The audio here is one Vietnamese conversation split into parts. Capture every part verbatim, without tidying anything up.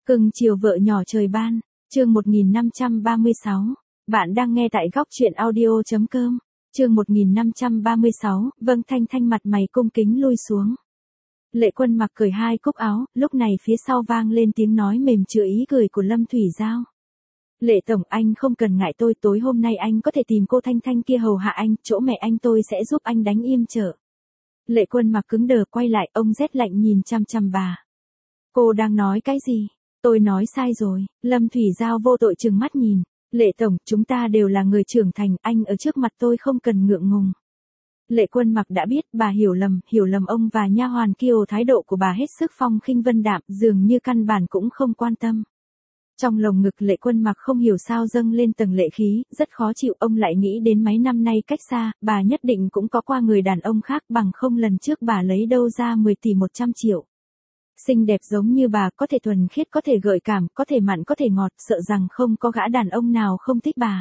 Cưng chiều vợ nhỏ trời ban, chương một nghìn năm trăm ba mươi sáu. Bạn đang nghe tại góc truyện audio.com. Chương một nghìn năm trăm ba mươi sáu, vâng Thanh Thanh mặt mày cung kính lui xuống. Lệ Quân mặc cởi hai cúc áo, lúc này phía sau vang lên tiếng nói mềm chứa ý cười của Lâm Thủy Giao. Lệ Tổng, anh không cần ngại tôi, tối hôm nay anh có thể tìm cô Thanh Thanh kia hầu hạ anh, chỗ mẹ anh tôi sẽ giúp anh đánh im chợ. Lệ Quân mặc cứng đờ quay lại, ông rét lạnh nhìn chăm chăm bà. Cô đang nói cái gì? Tôi nói sai rồi. Lâm Thủy Giao vô tội trừng mắt nhìn. Lệ Tổng, chúng ta đều là người trưởng thành, anh ở trước mặt tôi không cần ngượng ngùng. Lệ Quân mặc đã biết bà hiểu lầm, hiểu lầm ông và nha hoàn Kiều, thái độ của bà hết sức phong khinh vân đạm, dường như căn bản cũng không quan tâm. Trong lồng ngực Lệ Quân mặc không hiểu sao dâng lên tầng lệ khí, rất khó chịu, ông lại nghĩ đến mấy năm nay cách xa, bà nhất định cũng có qua người đàn ông khác, bằng không lần trước bà lấy đâu ra mười tỷ một trăm triệu. Xinh đẹp giống như bà, có thể thuần khiết, có thể gợi cảm, có thể mặn, có thể ngọt, sợ rằng không có gã đàn ông nào không thích bà.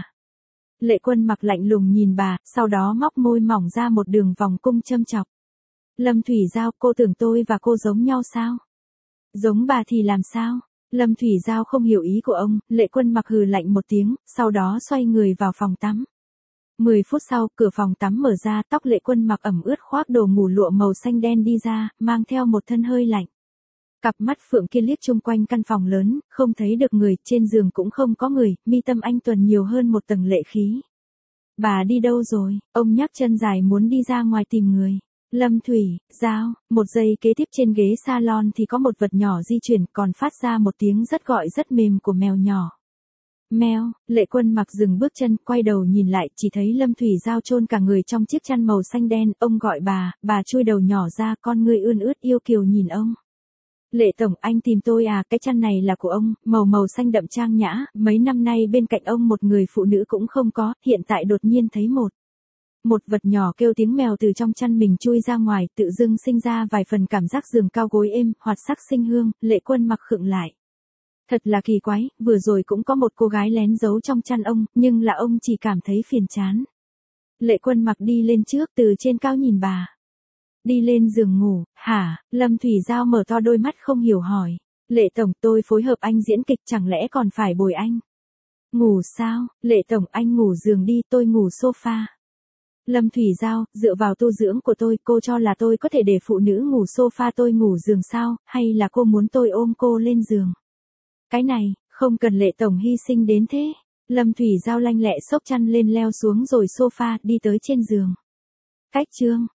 Lệ Quân mặc lạnh lùng nhìn bà, sau đó móc môi mỏng ra một đường vòng cung châm chọc. Lâm Thủy Giao, cô tưởng tôi và cô giống nhau sao? Giống bà thì làm sao? Lâm Thủy Giao không hiểu ý của ông, Lệ Quân mặc hừ lạnh một tiếng, sau đó xoay người vào phòng tắm. Mười phút sau, cửa phòng tắm mở ra, tóc Lệ Quân mặc ẩm ướt khoác đồ ngủ lụa màu xanh đen đi ra, mang theo một thân hơi lạnh. Cặp mắt phượng kia liếc chung quanh căn phòng lớn, không thấy được người, trên giường cũng không có người, mi tâm anh tuần nhiều hơn một tầng lệ khí. Bà đi đâu rồi? Ông nhắc chân dài muốn đi ra ngoài tìm người. Lâm Thủy Giao, một giây kế tiếp trên ghế salon thì có một vật nhỏ di chuyển, còn phát ra một tiếng rất gọi rất mềm của mèo nhỏ. Mèo. Lệ Quân mặc dừng bước chân, quay đầu nhìn lại, chỉ thấy Lâm Thủy Giao chôn cả người trong chiếc chăn màu xanh đen, ông gọi bà, bà chui đầu nhỏ ra, con ngươi ươn ướt yêu kiều nhìn ông. Lệ Tổng, anh tìm tôi à, cái chăn này là của ông, màu màu xanh đậm trang nhã, mấy năm nay bên cạnh ông một người phụ nữ cũng không có, hiện tại đột nhiên thấy một. Một vật nhỏ kêu tiếng mèo từ trong chăn mình chui ra ngoài, tự dưng sinh ra vài phần cảm giác giường cao gối êm, hoạt sắc sinh hương. Lệ Quân mặc khựng lại. Thật là kỳ quái, vừa rồi cũng có một cô gái lén giấu trong chăn ông, nhưng là ông chỉ cảm thấy phiền chán. Lệ Quân mặc đi lên trước, từ trên cao nhìn bà. Đi lên giường ngủ, hả? Lâm Thủy Giao mở to đôi mắt không hiểu hỏi. Lệ Tổng, tôi phối hợp anh diễn kịch, chẳng lẽ còn phải bồi anh? Ngủ sao? Lệ Tổng, anh ngủ giường đi, tôi ngủ sofa. Lâm Thủy Giao, dựa vào tu dưỡng của tôi, cô cho là tôi có thể để phụ nữ ngủ sofa tôi ngủ giường sao, hay là cô muốn tôi ôm cô lên giường? Cái này, không cần Lệ Tổng hy sinh đến thế. Lâm Thủy Giao lanh lẹ xốc chăn lên leo xuống rồi sofa, đi tới trên giường. Cách chương.